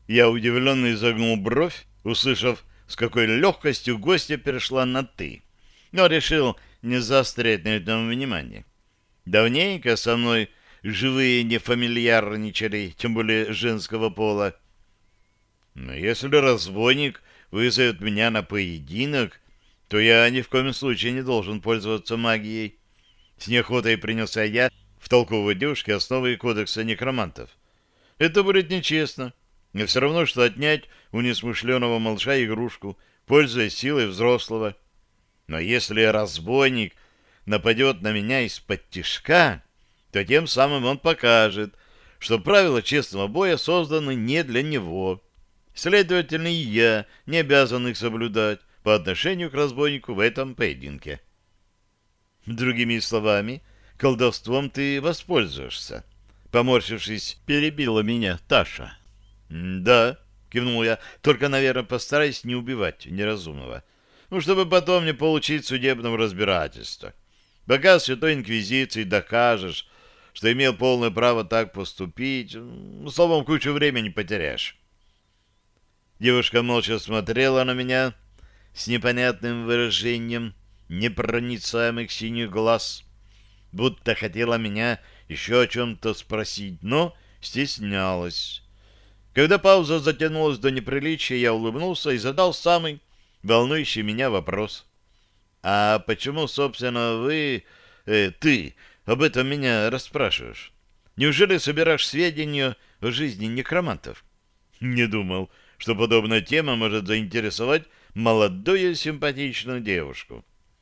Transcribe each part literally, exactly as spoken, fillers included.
Я удивленно изогнул бровь, услышав, с какой легкостью гостья перешла на «ты», но решил не заострять на этом внимание. Давненько со мной живые не фамильярничали, тем более женского пола. Но если разбойник вызовет меня на поединок, то я ни в коем случае не должен пользоваться магией. С неохотой принялся я втолковывать девушке основы кодекса некромантов. Это будет нечестно. И все равно, что отнять у несмышленого малыша игрушку, пользуясь силой взрослого. Но если разбойник нападет на меня из-под тишка, то тем самым он покажет, что правила честного боя созданы не для него. Следовательно, и я не обязан их соблюдать по отношению к разбойнику в этом поединке. Другими словами, колдовством ты воспользуешься. Поморщившись, перебила меня Таша. «Да», — кивнул я, — «только, наверное, постараюсь не убивать неразумного. Ну, чтобы потом не получить судебного разбирательства. Пока Святой Инквизиции докажешь, что имел полное право так поступить, ну, словом, кучу времени потеряешь». Девушка молча смотрела на меня с непонятным выражением непроницаемых синих глаз, будто хотела меня еще о чем-то спросить, но стеснялась. Когда пауза затянулась до неприличия, я улыбнулся и задал самый волнующий меня вопрос. «А почему, собственно, вы, э, ты, об этом меня расспрашиваешь? Неужели собираешь сведения о жизни некромантов?» Не думал, что подобная тема может заинтересовать молодую симпатичную девушку.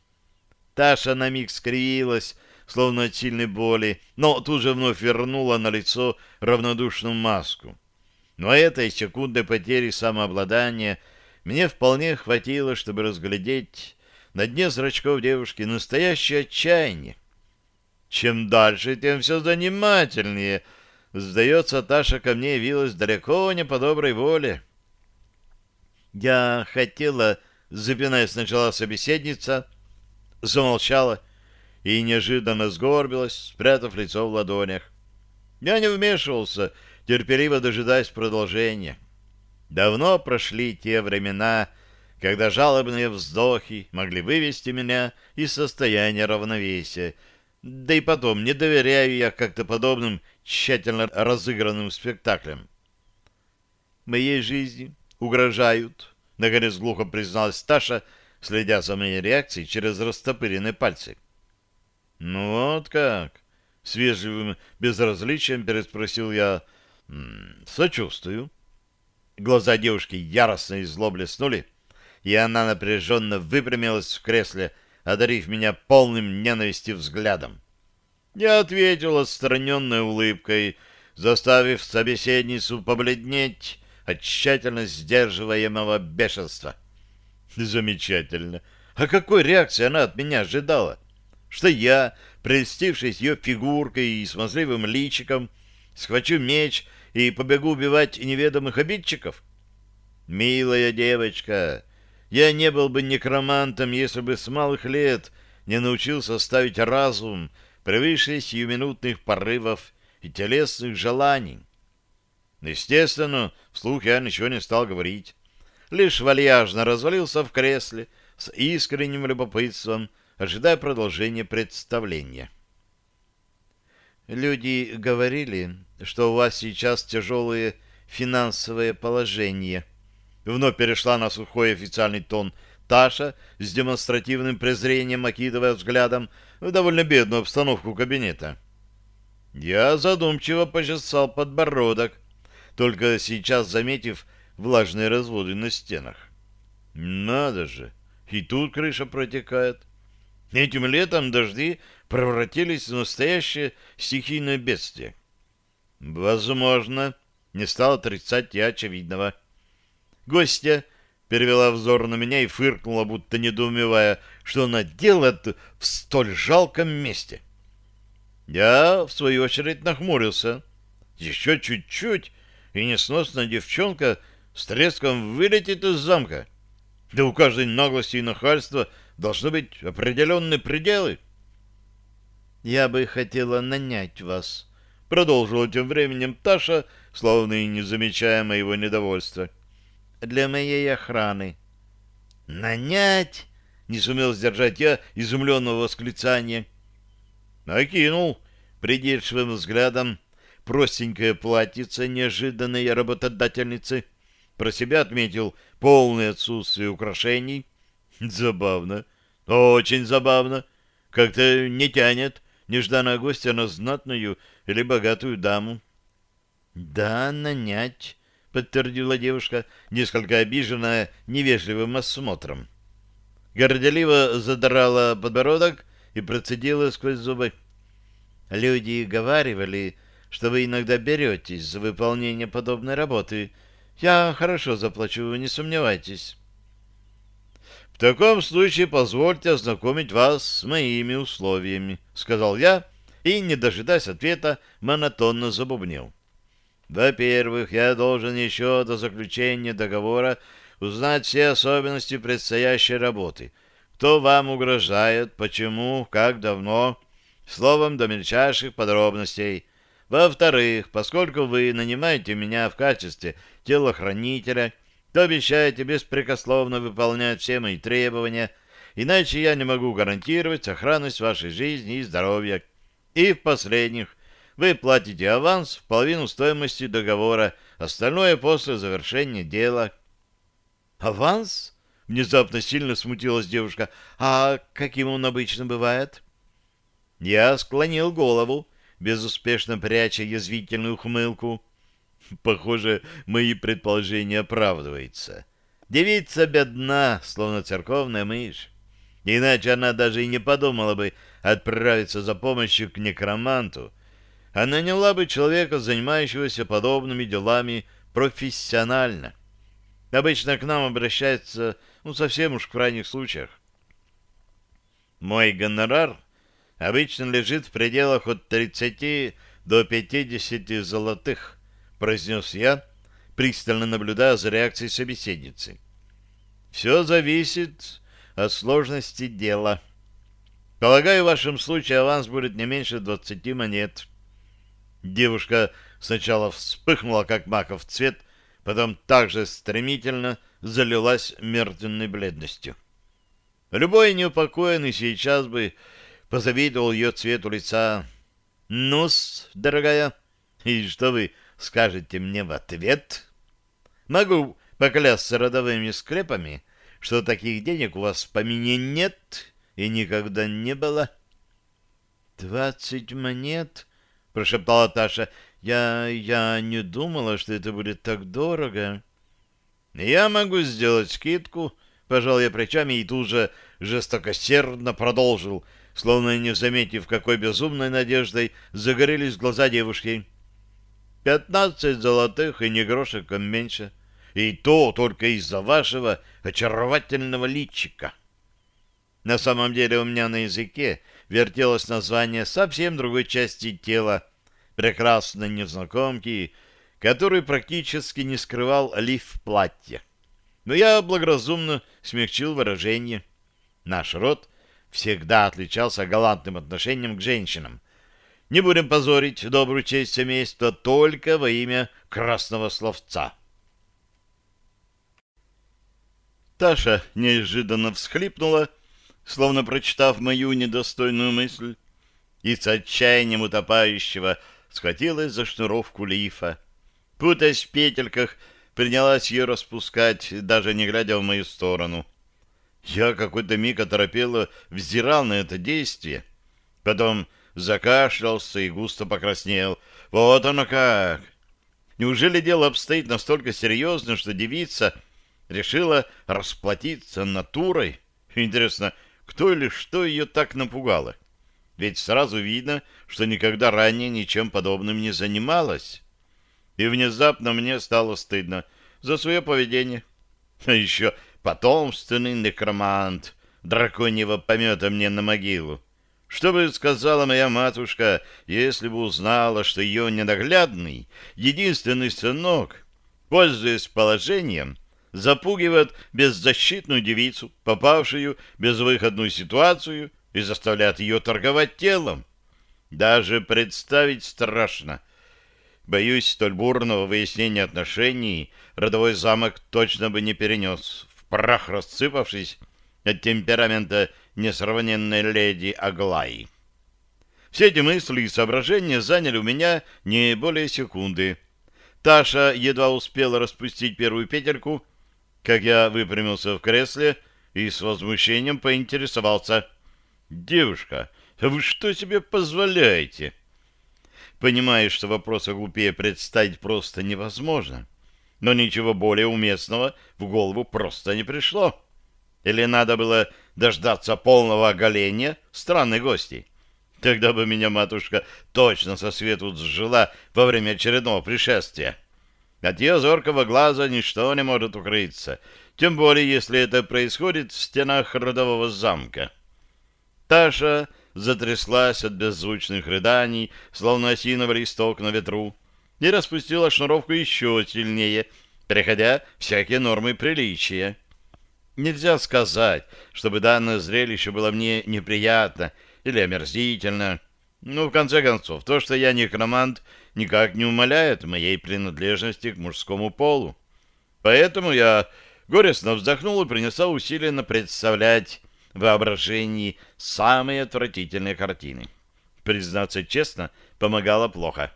Таша на миг скривилась, словно от сильной боли, но тут же вновь вернула на лицо равнодушную маску. Но этой секундной потери самообладания мне вполне хватило, чтобы разглядеть на дне зрачков девушки настоящее отчаяние. Чем дальше, тем все занимательнее. Сдается, Таша ко мне явилась далеко не по доброй воле. Я хотела, запинаясь, начала собеседница, замолчала и неожиданно сгорбилась, спрятав лицо в ладонях. Я не вмешивался, терпеливо дожидаясь продолжения. Давно прошли те времена, когда жалобные вздохи могли вывести меня из состояния равновесия. Да и потом, не доверяю я как-то подобным тщательно разыгранным спектаклям. Моей жизни угрожают, — наконец глухо призналась Таша, следя за моей реакцией через растопыренные пальцы. — Ну вот как? — с вежливым безразличием переспросил я. — Сочувствую. Глаза девушки яростно и зло блеснули, и она напряженно выпрямилась в кресле, одарив меня полным ненависти взглядом. Я ответил отстраненной улыбкой, заставив собеседницу побледнеть от тщательно сдерживаемого бешенства. Замечательно. А какой реакции она от меня ожидала? Что я, прельстившись ее фигуркой и смазливым личиком, схвачу меч и побегу убивать неведомых обидчиков? Милая девочка, я не был бы некромантом, если бы с малых лет не научился ставить разум превыше сиюминутных порывов и телесных желаний. Естественно, вслух я ничего не стал говорить. Лишь вальяжно развалился в кресле с искренним любопытством, ожидая продолжения представления. «Люди говорили, что у вас сейчас тяжелое финансовое положение». Вновь перешла на сухой официальный тон Таша, с демонстративным презрением окидывая взглядом в довольно бедную обстановку кабинета. Я задумчиво почесал подбородок, только сейчас заметив влажные разводы на стенах. Надо же, и тут крыша протекает. Этим летом дожди превратились в настоящее стихийное бедствие. Возможно, не стал отрицать я очевидного. Гостья перевела взор на меня и фыркнула, будто недоумевая, что она делает в столь жалком месте. Я, в свою очередь, нахмурился. Еще чуть-чуть, и несносная девчонка с треском вылетит из замка. Да у каждой наглости и нахальства должны быть определенные пределы. «Я бы хотела нанять вас», — продолжила тем временем Таша, словно и не замечая моего недовольства. «Для моей охраны». «Нанять?» — не сумел сдержать я изумленного восклицания. Окинул придирчивым взглядом простенькое платьице неожиданной работодательницы. Про себя отметил полное отсутствие украшений. Забавно, очень забавно. Как-то не тянет нежданного гостя на знатную или богатую даму. — Да, нанять, — подтвердила девушка, несколько обиженная невежливым осмотром. Горделиво задрала подбородок и процедила сквозь зубы. — Люди говаривали, что вы иногда беретесь за выполнение подобной работы. Я хорошо заплачу, не сомневайтесь. — В таком случае позвольте ознакомить вас с моими условиями, — сказал я и, не дожидаясь ответа, монотонно забубнил. — Во-первых, я должен еще до заключения договора узнать все особенности предстоящей работы. Кто вам угрожает, почему, как давно, словом, до мельчайших подробностей. Во-вторых, поскольку вы нанимаете меня в качестве телохранителя, то обещаете беспрекословно выполнять все мои требования, иначе я не могу гарантировать сохранность вашей жизни и здоровья. И в последних, вы платите аванс в половину стоимости договора, остальное после завершения дела. «Аванс?» — внезапно сильно смутилась девушка. «А каким он обычно бывает?» Я склонил голову, безуспешно пряча язвительную ухмылку. Похоже, мои предположения оправдываются. Девица бедна, словно церковная мышь. Иначе она даже и не подумала бы отправиться за помощью к некроманту. Она наняла бы человека, занимающегося подобными делами профессионально. Обычно к нам обращаются, ну, совсем уж в крайних случаях. Мой гонорар обычно лежит в пределах от тридцати до пятидесяти золотых, произнес я, пристально наблюдая за реакцией собеседницы. Все зависит от сложности дела. Полагаю, в вашем случае аванс будет не меньше двадцати монет. Девушка сначала вспыхнула, как маков цвет, потом также стремительно залилась мертвенной бледностью. Любой неупокоенный сейчас бы позавидовал ее цвету лица. «Ну-с, дорогая, и что вы скажете мне в ответ? Могу поклясться родовыми скрепами, что таких денег у вас в помине нет и никогда не было». «Двадцать монет?» — прошептала Таша. «Я... я не думала, что это будет так дорого». «Я могу сделать скидку», — пожал я плечами и тут же жестокосердно продолжил, словно не заметив, какой безумной надеждой загорелись глаза девушки. «Пятнадцать золотых и ни грошиком меньше. И то только из-за вашего очаровательного личика». На самом деле у меня на языке вертелось название совсем другой части тела прекрасной незнакомки, который практически не скрывал лиф платья. Но я благоразумно смягчил выражение. Наш род всегда отличался галантным отношением к женщинам. Не будем позорить добрую честь семейства только во имя красного словца. Таша неожиданно всхлипнула, словно прочитав мою недостойную мысль, и с отчаянием утопающего схватилась за шнуровку лифа. Путаясь в петельках, принялась ее распускать, даже не глядя в мою сторону. Я какой-то миг оторопело взирал на это действие. Потом закашлялся и густо покраснел. Вот оно как! Неужели дело обстоит настолько серьезно, что девица решила расплатиться натурой? Интересно, кто или что ее так напугало? Ведь сразу видно, что никогда ранее ничем подобным не занималась. И внезапно мне стало стыдно за свое поведение. А еще потомственный некромант, драконьего помета мне на могилу. Что бы сказала моя матушка, если бы узнала, что ее ненаглядный, единственный сынок, пользуясь положением, запугивает беззащитную девицу, попавшую в безвыходную ситуацию, и заставляет ее торговать телом? Даже представить страшно. Боюсь, столь бурного выяснения отношений родовой замок точно бы не перенес, в прах рассыпавшись от темперамента несравненной леди Аглаи. Все эти мысли и соображения заняли у меня не более секунды. Таша едва успела распустить первую петельку, как я выпрямился в кресле и с возмущением поинтересовался: «Девушка, а вы что себе позволяете?» Понимаю, что вопроса глупее представить просто невозможно, но ничего более уместного в голову просто не пришло. Или надо было дождаться полного оголения странной гости? Тогда бы меня матушка точно со свету сжила во время очередного пришествия. От ее зоркого глаза ничто не может укрыться, тем более, если это происходит в стенах родового замка. Таша затряслась от беззвучных рыданий, словно осиновый листок на ветру, и распустила шнуровку еще сильнее, переходя всякие нормы приличия. Нельзя сказать, чтобы данное зрелище было мне неприятно или омерзительно. Ну, в конце концов, то, что я некромант, никак не умаляет моей принадлежности к мужскому полу. Поэтому я горестно вздохнул и принялся усиленно представлять в воображении самые отвратительные картины. Признаться честно, помогало плохо.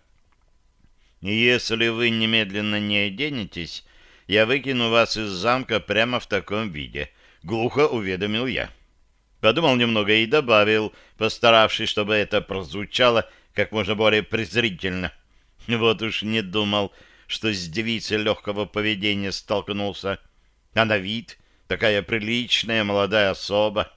«Если вы немедленно не оденетесь, я выкину вас из замка прямо в таком виде», — глухо уведомил я. Подумал немного и добавил, постаравшись, чтобы это прозвучало как можно более презрительно. Вот уж не думал, что с девицей легкого поведения столкнулся. А на вид такая приличная молодая особа.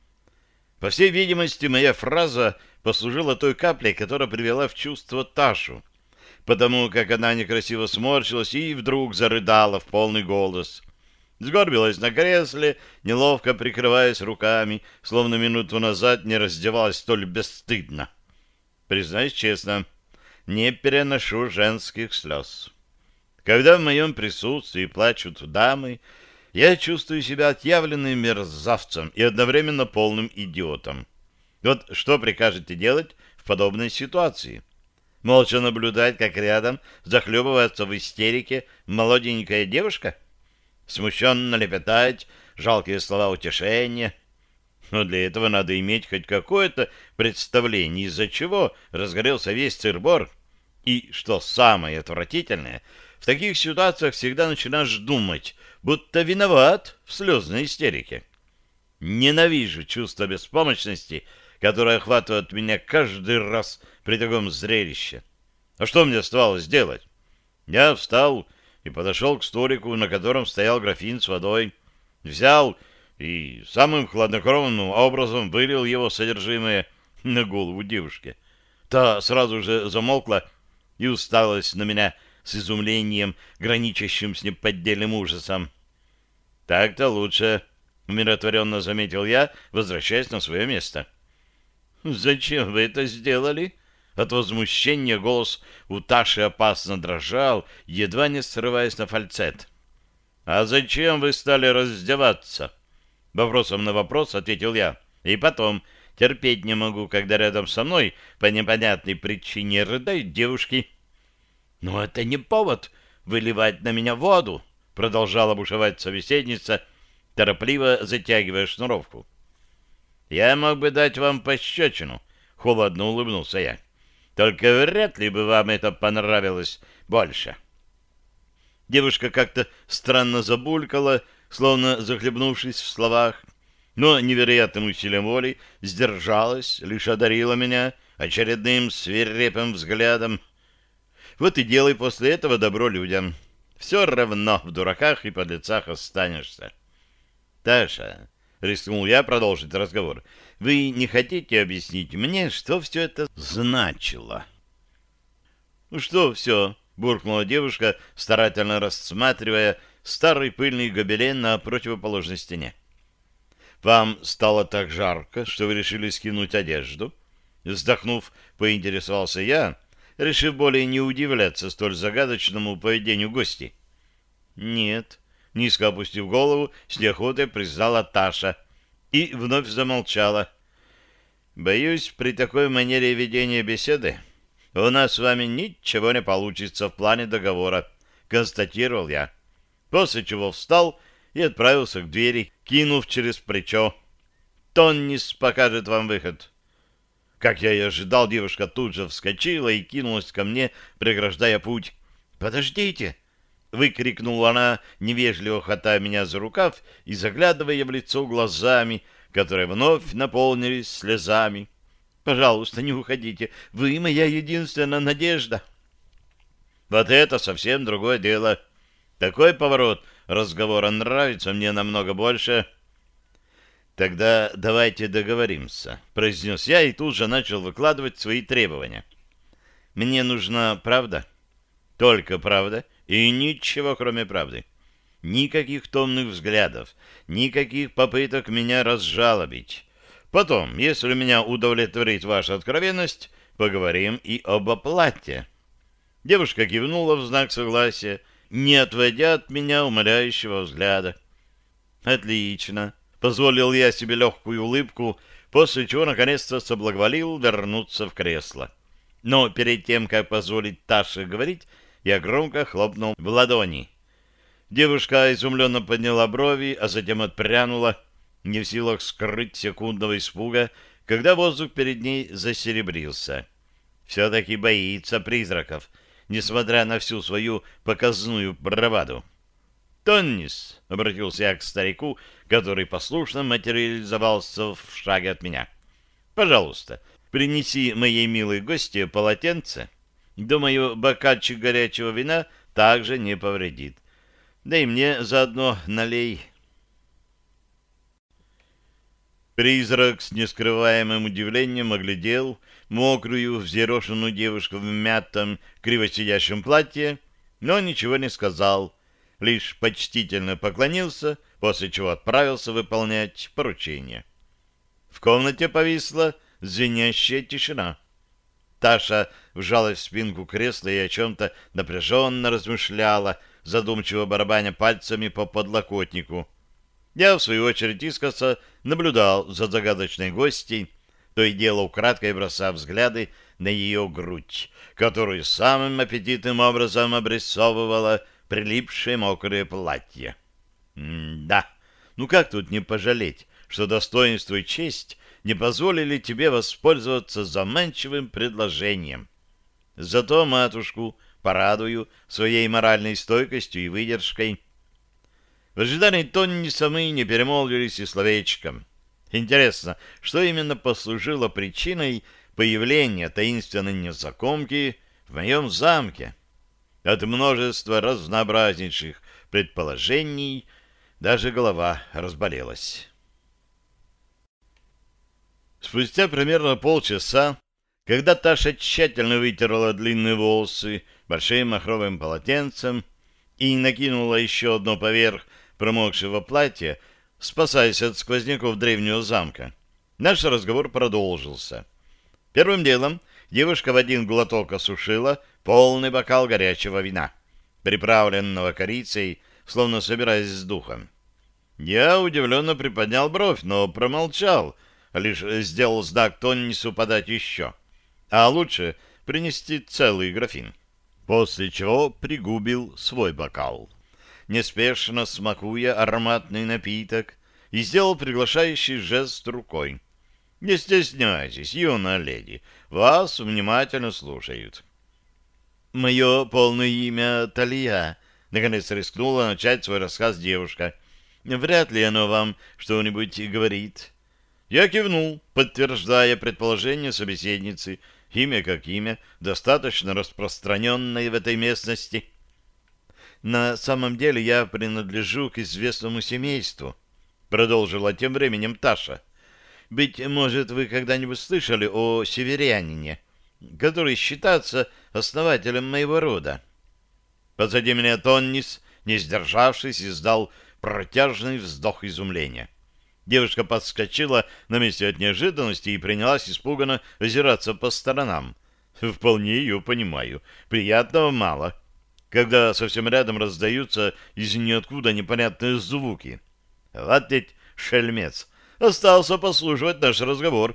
По всей видимости, моя фраза послужила той каплей, которая привела в чувство Ташу, потому как она некрасиво сморщилась и вдруг зарыдала в полный голос. Сгорбилась на кресле, неловко прикрываясь руками, словно минуту назад не раздевалась столь бесстыдно. Признаюсь честно, не переношу женских слез. Когда в моем присутствии плачут дамы, я чувствую себя отъявленным мерзавцем и одновременно полным идиотом. Вот что прикажете делать в подобной ситуации? Молча наблюдать, как рядом захлебывается в истерике молоденькая девушка? Смущенно лепетать жалкие слова утешения? Но для этого надо иметь хоть какое-то представление, из-за чего разгорелся весь цирбор. И, что самое отвратительное, в таких ситуациях всегда начинаешь думать, будто виноват в слезной истерике. Ненавижу чувство беспомощности, которое охватывает меня каждый раз при таком зрелище. А что мне оставалось делать? Я встал и подошел к столику, на котором стоял графин с водой, взял и самым хладнокровным образом вылил его содержимое на голову девушки. Та сразу же замолкла и уставилась на меня с изумлением, граничащим с неподдельным ужасом. «Так-то лучше», — умиротворенно заметил я, возвращаясь на свое место. «Зачем вы это сделали?» От возмущения голос у Таши опасно дрожал, едва не срываясь на фальцет. «А зачем вы стали раздеваться?» Вопросом на вопрос ответил я. «И потом, терпеть не могу, когда рядом со мной по непонятной причине рыдают девушки». «Но это не повод выливать на меня воду», — продолжала бушевать собеседница, торопливо затягивая шнуровку. «Я мог бы дать вам пощечину», — холодно улыбнулся я. «Только вряд ли бы вам это понравилось больше». Девушка как-то странно забулькала, словно захлебнувшись в словах, но невероятным усилием воли сдержалась, лишь одарила меня очередным свирепым взглядом. Вот и делай после этого добро людям. Все равно в дураках и подлецах останешься. «Таша», — рискнул я продолжить разговор, — «вы не хотите объяснить мне, что все это значило?» «Ну что все?» — буркнула девушка, старательно рассматривая старый пыльный гобелен на противоположной стене. «Вам стало так жарко, что вы решили скинуть одежду?» Вздохнув, поинтересовался я, решив более не удивляться столь загадочному поведению гостей. «Нет», — низко опустив голову, с неохотой признала Таша и вновь замолчала. «Боюсь, при такой манере ведения беседы у нас с вами ничего не получится в плане договора, констатировал я. После чего встал и отправился к двери, кинув через плечо: Тоннис покажет вам выход. Как я и ожидал, девушка тут же вскочила и кинулась ко мне, преграждая путь. «Подождите!» — выкрикнула она, невежливо хватая меня за рукав и заглядывая в лицо глазами, которые вновь наполнились слезами. «Пожалуйста, не уходите. Вы моя единственная надежда». Вот это совсем другое дело. Такой поворот разговора нравится мне намного больше. «Тогда давайте договоримся», — произнес я и тут же начал выкладывать свои требования. «Мне нужна правда, только правда и ничего, кроме правды. Никаких томных взглядов, никаких попыток меня разжалобить. Потом, если меня удовлетворит ваша откровенность, поговорим и об оплате». Девушка кивнула в знак согласия, не отводя от меня умоляющего взгляда. «Отлично», — позволил я себе легкую улыбку, после чего наконец-то соблаговолил вернуться в кресло. Но перед тем, как позволить Таше говорить, я громко хлопнул в ладони. Девушка изумленно подняла брови, а затем отпрянула, не в силах скрыть секундного испуга, когда воздух перед ней засеребрился. Все-таки боится призраков, несмотря на всю свою показную браваду. «Тоннис», — обратился я к старику, который послушно материализовался в шаге от меня, — «пожалуйста, принеси моей милой гости полотенце. Думаю, бокальчик горячего вина также не повредит. Да и мне заодно налей». Призрак с нескрываемым удивлением оглядел мокрую, взъерошенную девушку в мятом, криво сидящем платье, но ничего не сказал, лишь почтительно поклонился, после чего отправился выполнять поручение. В комнате повисла звенящая тишина. Таша вжалась в спинку кресла и о чем-то напряженно размышляла, задумчиво барабаня пальцами по подлокотнику. Я, в свою очередь, искоса наблюдал за загадочной гостьей, то и дело украдкой бросая взгляды на ее грудь, которую самым аппетитным образом обрисовывала прилипшее мокрое платье. М-да, ну как тут не пожалеть, что достоинство и честь не позволили тебе воспользоваться заманчивым предложением. Зато матушку порадую своей моральной стойкостью и выдержкой. В ожидании Тонниса мы не перемолвились и словечком. Интересно, что именно послужило причиной появления таинственной незнакомки в моем замке? От множества разнообразнейших предположений даже голова разболелась. Спустя примерно полчаса, когда Таша тщательно вытерла длинные волосы большим махровым полотенцем и накинула еще одно поверх промокшего платья, спасаясь от сквозняков древнего замка, наш разговор продолжился. Первым делом девушка в один глоток осушила полный бокал горячего вина, приправленного корицей, словно собираясь с духом. Я удивленно приподнял бровь, но промолчал, лишь сделал знак Тоннису подать еще, а лучше принести целый графин, после чего пригубил свой бокал, неспешно смакуя ароматный напиток, и сделал приглашающий жест рукой. «Не стесняйтесь, юная леди, вас внимательно слушают». «Мое полное имя Талия», — наконец рискнула начать свой рассказ девушка. «Вряд ли оно вам что-нибудь говорит». Я кивнул, подтверждая предположение собеседницы. Имя как имя, достаточно распространенное в этой местности. «На самом деле я принадлежу к известному семейству», — продолжила тем временем Таша. «Быть может, вы когда-нибудь слышали о северянине, который считается основателем моего рода?» Позади меня Тоннис, не сдержавшись, издал протяжный вздох изумления. Девушка подскочила на месте от неожиданности и принялась испуганно озираться по сторонам. Вполне ее понимаю. Приятного мало, когда совсем рядом раздаются из ниоткуда непонятные звуки. Вот ведь шельмец! Остался послушивать наш разговор.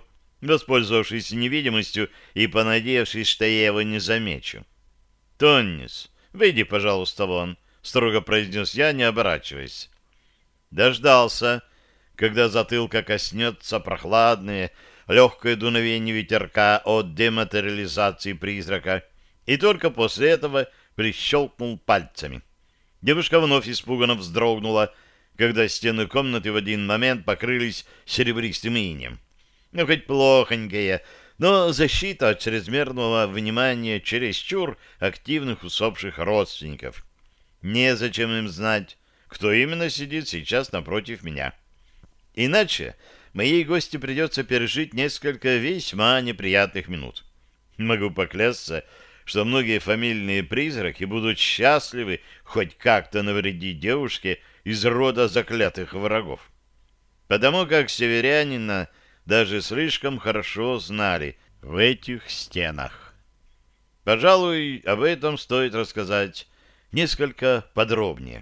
воспользовавшись невидимостью и понадеявшись, что я его не замечу. «Тоннис, выйди, пожалуйста, вон», — строго произнес я, не оборачиваясь. Дождался, когда затылка коснется прохладное, легкое дуновение ветерка от дематериализации призрака, и только после этого прищелкнул пальцами. Девушка вновь испуганно вздрогнула, когда стены комнаты в один момент покрылись серебристым инеем. Ну, хоть плохонькая, но защита от чрезмерного внимания чересчур активных усопших родственников. Незачем им знать, кто именно сидит сейчас напротив меня. Иначе моей гости придется пережить несколько весьма неприятных минут. Могу поклясться, что многие фамильные призраки будут счастливы хоть как-то навредить девушке из рода заклятых врагов. Потому как северянина даже слишком хорошо знали в этих стенах. Пожалуй, об этом стоит рассказать несколько подробнее.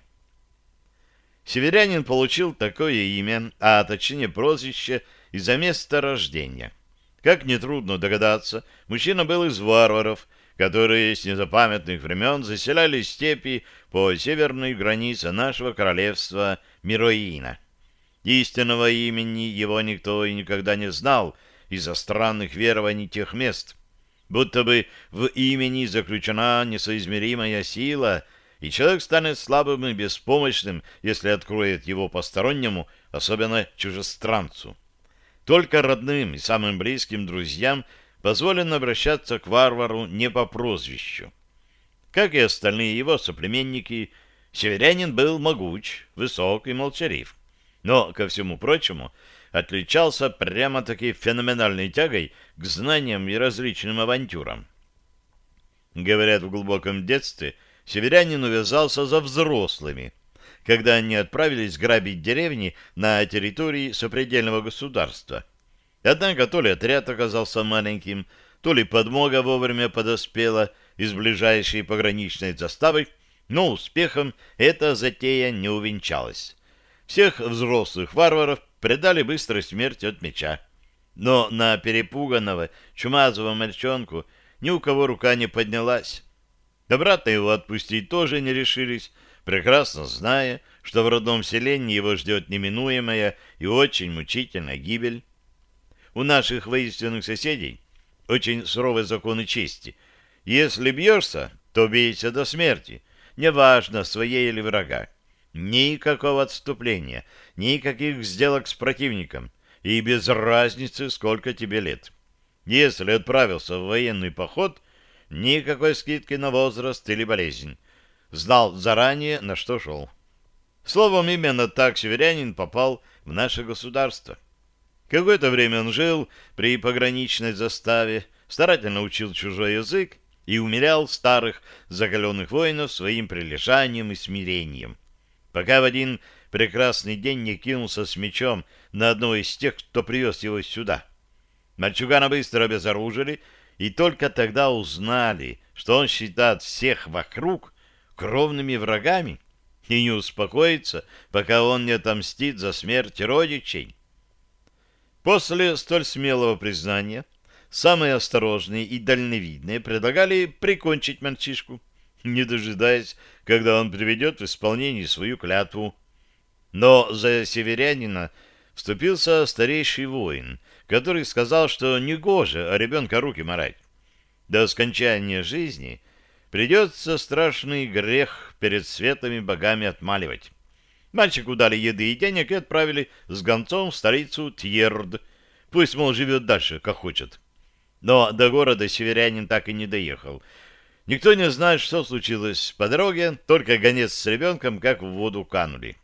Северянин получил такое имя, а точнее прозвище, из-за места рождения. Как нетрудно догадаться, мужчина был из варваров, которые с незапамятных времен заселяли степи по северной границе нашего королевства Мироина. Истинного имени его никто и никогда не знал из-за странных верований тех мест, будто бы в имени заключена несоизмеримая сила, и человек станет слабым и беспомощным, если откроет его постороннему, особенно чужестранцу. Только родным и самым близким друзьям позволено обращаться к варвару не по прозвищу. Как и остальные его соплеменники, северянин был могуч, высок и молчалив, но, ко всему прочему, отличался прямо-таки феноменальной тягой к знаниям и различным авантюрам. Говорят, в глубоком детстве северянин увязался за взрослыми, когда они отправились грабить деревни на территории сопредельного государства. Однако то ли отряд оказался маленьким, то ли подмога вовремя подоспела из ближайшей пограничной заставы, но успехом эта затея не увенчалась. Всех взрослых варваров предали быстрой смерти от меча. Но на перепуганного чумазого мальчонку ни у кого рука не поднялась. Обратно его отпустить тоже не решились, прекрасно зная, что в родном селении его ждет неминуемая и очень мучительная гибель. У наших воинственных соседей очень суровые законы чести. Если бьешься, то бейся до смерти, неважно, своей или врага. Никакого отступления, никаких сделок с противником, и без разницы, сколько тебе лет. Если отправился в военный поход, никакой скидки на возраст или болезнь. Знал заранее, на что шел. Словом, именно так северянин попал в наше государство. Какое-то время он жил при пограничной заставе, старательно учил чужой язык и умилял старых закаленных воинов своим прилежанием и смирением, пока в один прекрасный день не кинулся с мечом на одного из тех, кто привез его сюда. Мальчугана быстро обезоружили, и только тогда узнали, что он считает всех вокруг кровными врагами и не успокоится, пока он не отомстит за смерть родичей. После столь смелого признания самые осторожные и дальновидные предлагали прикончить мальчишку, не дожидаясь, когда он приведет в исполнение свою клятву. Но за северянина вступился старейший воин, который сказал, что негоже ребенка руки марать. До скончания жизни придется страшный грех перед светлыми богами отмаливать. Мальчику дали еды и денег и отправили с гонцом в столицу Тьерд. Пусть, мол, живет дальше, как хочет. Но до города северянин так и не доехал. Никто не знает, что случилось по дороге, только гонец с ребенком как в воду канули.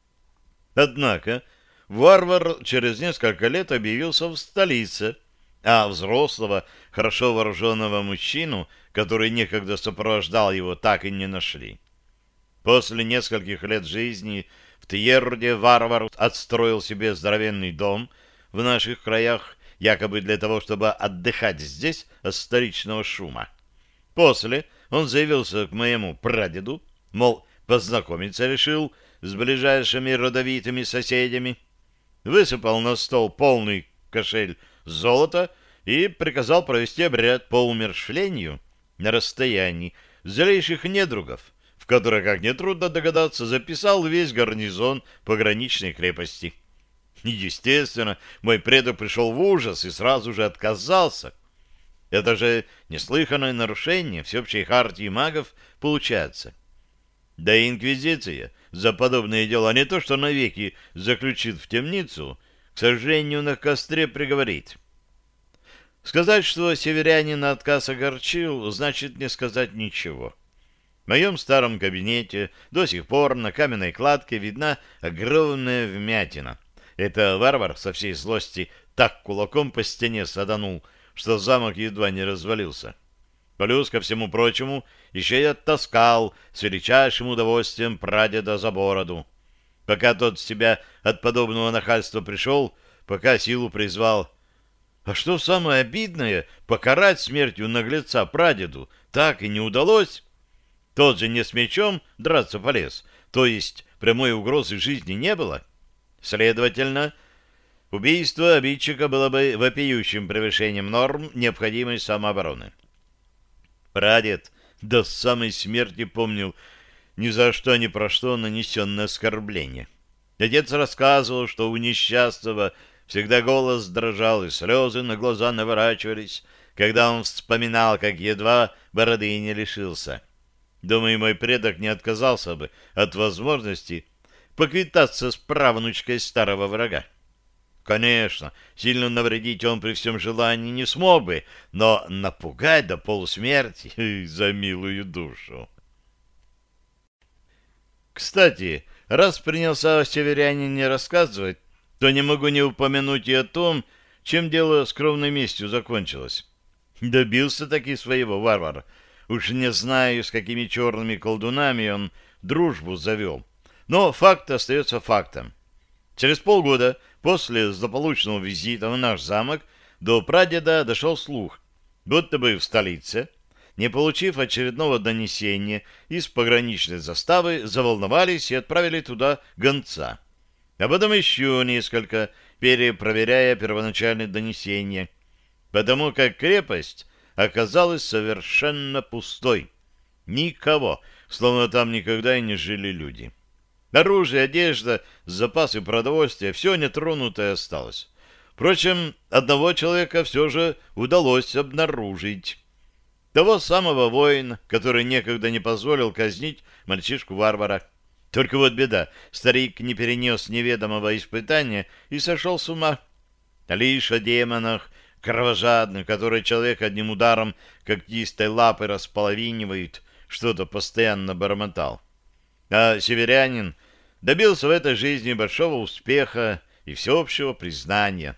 Однако варвар через несколько лет объявился в столице, а взрослого, хорошо вооруженного мужчину, который некогда сопровождал его, так и не нашли. После нескольких лет жизни в Тьерде варвар отстроил себе здоровенный дом в наших краях, якобы для того, чтобы отдыхать здесь от столичного шума. После он заявился к моему прадеду, мол, познакомиться решил с ближайшими родовитыми соседями, высыпал на стол полный кошель золото и приказал провести обряд по умерщвлению на расстоянии злейших недругов, в которые, как нетрудно догадаться, записал весь гарнизон пограничной крепости. Естественно, мой предок пришел в ужас и сразу же отказался. Это же неслыханное нарушение всеобщей хартии магов получается. Да и инквизиция за подобные дела не то что навеки заключит в темницу, к сожалению, на костре приговорит. Сказать, что северянин на отказ огорчил, значит не сказать ничего. В моем старом кабинете до сих пор на каменной кладке видна огромная вмятина. Это варвар со всей злости так кулаком по стене саданул, что замок едва не развалился. Плюс ко всему прочему еще и оттаскал с величайшим удовольствием прадеда за бороду. Пока тот в себя от подобного нахальства пришел, пока силу призвал. А что самое обидное, покарать смертью наглеца прадеду так и не удалось. Тот же не с мечом драться полез, то есть прямой угрозы жизни не было. Следовательно, убийство обидчика было бы вопиющим превышением норм необходимой самообороны. Прадед до самой смерти помнил ни за что ни про что нанесенное оскорбление. Отец рассказывал, что у несчастного всегда голос дрожал и слезы на глаза наворачивались, когда он вспоминал, как едва бороды не лишился. Думаю, мой предок не отказался бы от возможности поквитаться с правнучкой старого врага. Конечно, сильно навредить он при всем желании не смог бы, но напугать до полусмерти за милую душу. Кстати, раз принялся о северянине рассказывать, то не могу не упомянуть и о том, чем дело с кровной местью закончилось. Добился таки своего варвара. Уж не знаю, с какими черными колдунами он дружбу завел. Но факт остается фактом. Через полгода после злополучного визита в наш замок до прадеда дошел слух, будто бы в столице, не получив очередного донесения из пограничной заставы, заволновались и отправили туда гонца. А потом еще несколько, перепроверяя первоначальные донесения, потому как крепость оказалась совершенно пустой. Никого, словно там никогда и не жили люди. Оружие, одежда, запасы продовольствия — все нетронутое осталось. Впрочем, одного человека все же удалось обнаружить. Того самого воина, который некогда не позволил казнить мальчишку-варвара. Только вот беда, старик не перенес неведомого испытания и сошел с ума. Лишь о демонах кровожадных, которые человек одним ударом когтистой лапы располовинивает, что-то постоянно бормотал. А северянин добился в этой жизни большого успеха и всеобщего признания.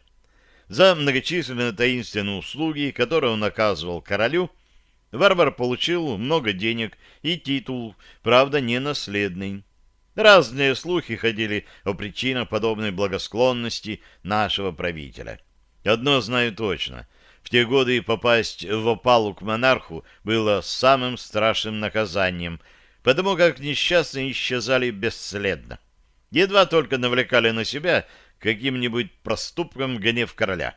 За многочисленные таинственные услуги, которые он оказывал королю, варвар получил много денег и титул, правда, не наследный. Разные слухи ходили о причинах подобной благосклонности нашего правителя. Одно знаю точно. В те годы попасть в опалу к монарху было самым страшным наказанием, потому как несчастные исчезали бесследно. Едва только навлекали на себя каким-нибудь проступком гнев короля.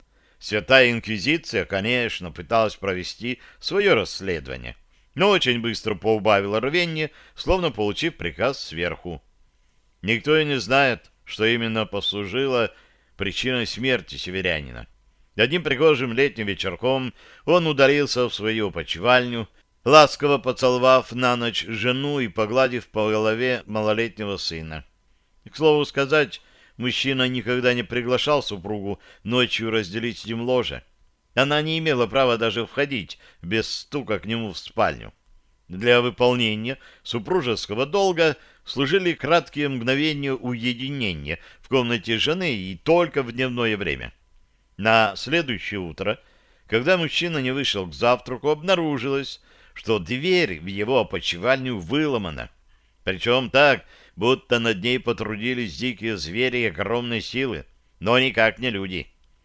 Святая Инквизиция, конечно, пыталась провести свое расследование, но очень быстро поубавила рвение, словно получив приказ сверху. Никто и не знает, что именно послужило причиной смерти северянина. Одним пригожим летним вечерком он удалился в свою опочивальню, ласково поцеловав на ночь жену и погладив по голове малолетнего сына. К слову сказать, мужчина никогда не приглашал супругу ночью разделить с ним ложе. Она не имела права даже входить без стука к нему в спальню. Для выполнения супружеского долга служили краткие мгновения уединения в комнате жены и только в дневное время. На следующее утро, когда мужчина не вышел к завтраку, обнаружилось, что дверь в его опочивальню выломана. Причем так, будто над ней потрудились дикие звери огромной силы, но никак не люди.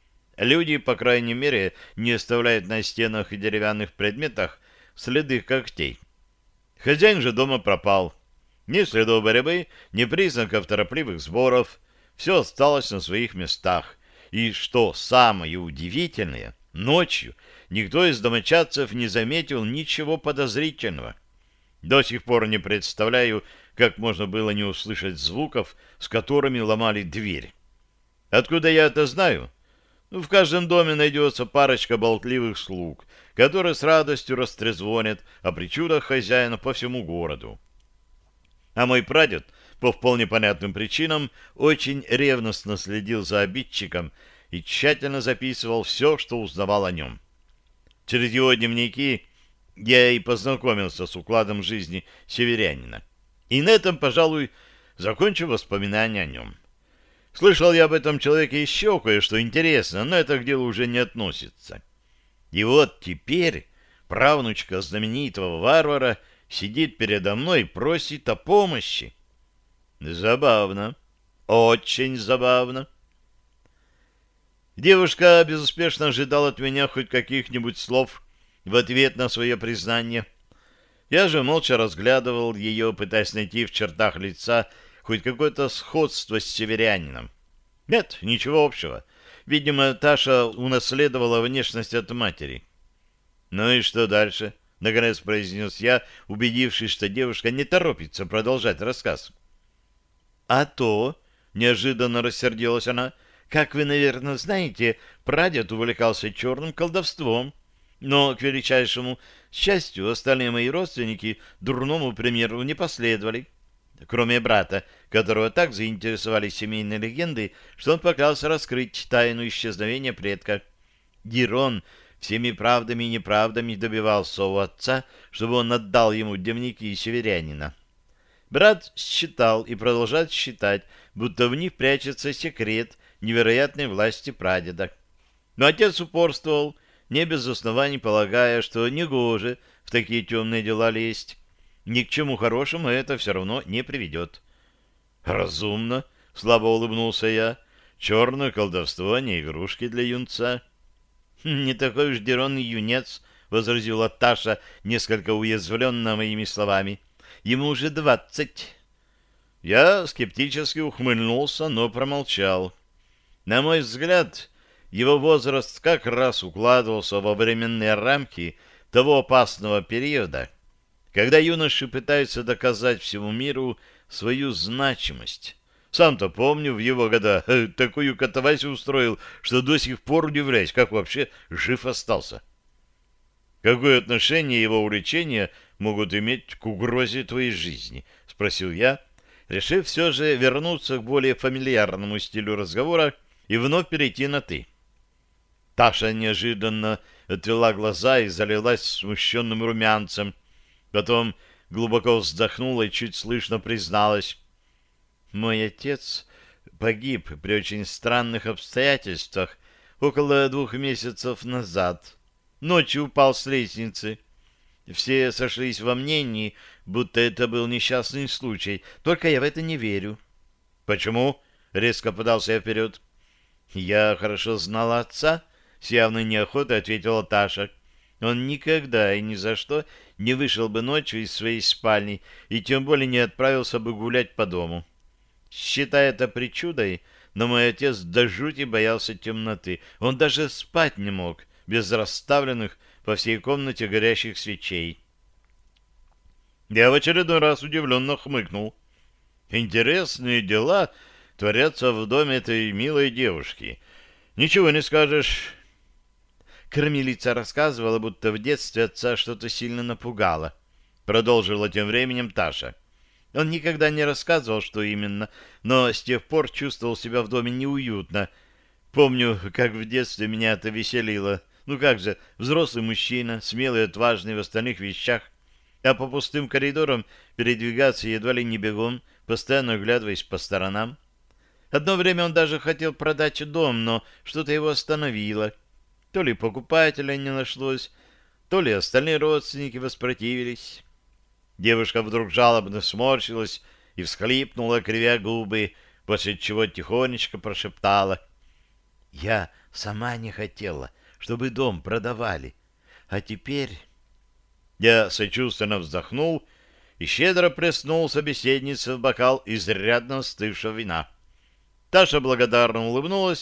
Люди, по крайней мере, не оставляют на стенах и деревянных предметах следы когтей. Хозяин же дома пропал. Ни следов борьбы, ни признаков торопливых сборов. Все осталось на своих местах. И что самое удивительное, ночью никто из домочадцев не заметил ничего подозрительного. До сих пор не представляю, как можно было не услышать звуков, с которыми ломали дверь. Откуда я это знаю? Ну, в каждом доме найдется парочка болтливых слуг, которые с радостью растрезвонят о причудах хозяина по всему городу. А мой прадед, по вполне понятным причинам, очень ревностно следил за обидчиком и тщательно записывал все, что узнавал о нем. Через его дневники я и познакомился с укладом жизни северянина. И на этом, пожалуй, закончу воспоминания о нем. Слышал я об этом человеке еще кое-что интересное, но это к делу уже не относится. И вот теперь правнучка знаменитого варвара сидит передо мной и просит о помощи. Забавно, очень забавно. Девушка безуспешно ожидала от меня хоть каких-нибудь слов в ответ на свое признание. Я же молча разглядывал ее, пытаясь найти в чертах лица хоть какое-то сходство с северянином. Нет, ничего общего. Видимо, Таша унаследовала внешность от матери. «Ну и что дальше?» — наконец произнес я, убедившись, что девушка не торопится продолжать рассказ. «А то...» — неожиданно рассердилась она. «Как вы, наверное, знаете, прадед увлекался черным колдовством. Но, к величайшему счастью, остальные мои родственники дурному примеру не последовали. Кроме брата, которого так заинтересовали семейные легенды, что он поклялся раскрыть тайну исчезновения предка. Дирон всеми правдами и неправдами добивался у отца, чтобы он отдал ему дневники северянина. Брат считал и продолжает считать, будто в них прячется секрет невероятной власти прадеда. Но отец упорствовал, не без оснований полагая, что негоже в такие темные дела лезть. Ни к чему хорошему это все равно не приведет. «Разумно», — слабо улыбнулся я. «Черное колдовство, не игрушки для юнца». «Не такой уж Дирон юнец», — возразила Таша, несколько уязвленная моими словами. «Ему уже двадцать». Я скептически ухмыльнулся, но промолчал. На мой взгляд, его возраст как раз укладывался во временные рамки того опасного периода, когда юноши пытаются доказать всему миру свою значимость. Сам-то помню, в его года такую катавасию устроил, что до сих пор удивляюсь, как вообще жив остался. «Какое отношение его увлечения могут иметь к угрозе твоей жизни?» — спросил я, решив все же вернуться к более фамильярному стилю разговора и вновь перейти на «ты». Таша неожиданно отвела глаза и залилась смущенным румянцем. Потом глубоко вздохнула и чуть слышно призналась. «Мой отец погиб при очень странных обстоятельствах около двух месяцев назад. Ночью упал с лестницы. Все сошлись во мнении, будто это был несчастный случай, только я в это не верю». «Почему?» — резко подался я вперед. «Я хорошо знала отца», — с явной неохотой ответила Таша. «Он никогда и ни за что не вышел бы ночью из своей спальни и тем более не отправился бы гулять по дому. Считая это причудой, но мой отец до жути боялся темноты. Он даже спать не мог без расставленных по всей комнате горящих свечей». Я в очередной раз удивленно хмыкнул. Интересные дела творятся в доме этой милой девушки. Ничего не скажешь. Кормилица рассказывала, будто в детстве отца что-то сильно напугало. Продолжила тем временем Таша. Он никогда не рассказывал, что именно, но с тех пор чувствовал себя в доме неуютно. Помню, как в детстве меня это веселило. Ну как же, взрослый мужчина, смелый и отважный в остальных вещах, а по пустым коридорам передвигаться едва ли не бегом, постоянно оглядываясь по сторонам. Одно время он даже хотел продать дом, но что-то его остановило. То ли покупателя не нашлось, то ли остальные родственники воспротивились. Девушка вдруг жалобно сморщилась и всхлипнула, кривя губы, после чего тихонечко прошептала: «Я сама не хотела, чтобы дом продавали, а теперь...» Я сочувственно вздохнул и щедро плеснул собеседнице в бокал изрядно остывшего вина. Таша благодарно улыбнулась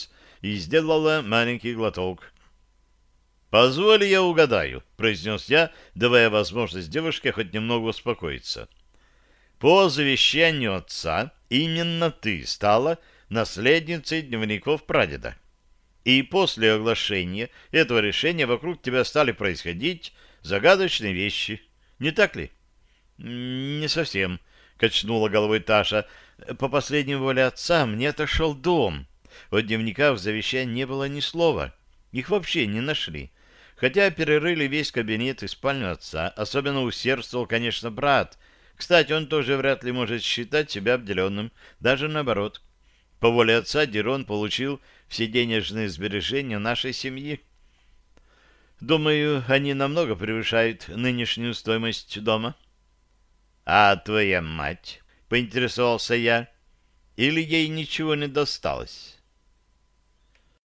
и сделала маленький глоток. «Позволь я угадаю», — произнес я, давая возможность девушке хоть немного успокоиться. «По завещанию отца именно ты стала наследницей дневников прадеда. И после оглашения этого решения вокруг тебя стали происходить загадочные вещи. Не так ли?» «Не совсем», — качнула головой Таша. «По последней воле отца мне отошел дом. О дневниках в завещании не было ни слова. Их вообще не нашли. Хотя перерыли весь кабинет и спальню отца. Особенно усердствовал, конечно, брат. Кстати, он тоже вряд ли может считать себя обделенным. Даже наоборот. По воле отца Дирон получил все денежные сбережения нашей семьи. Думаю, они намного превышают нынешнюю стоимость дома». «А твоя мать?» — поинтересовался я. «Или ей ничего не досталось?»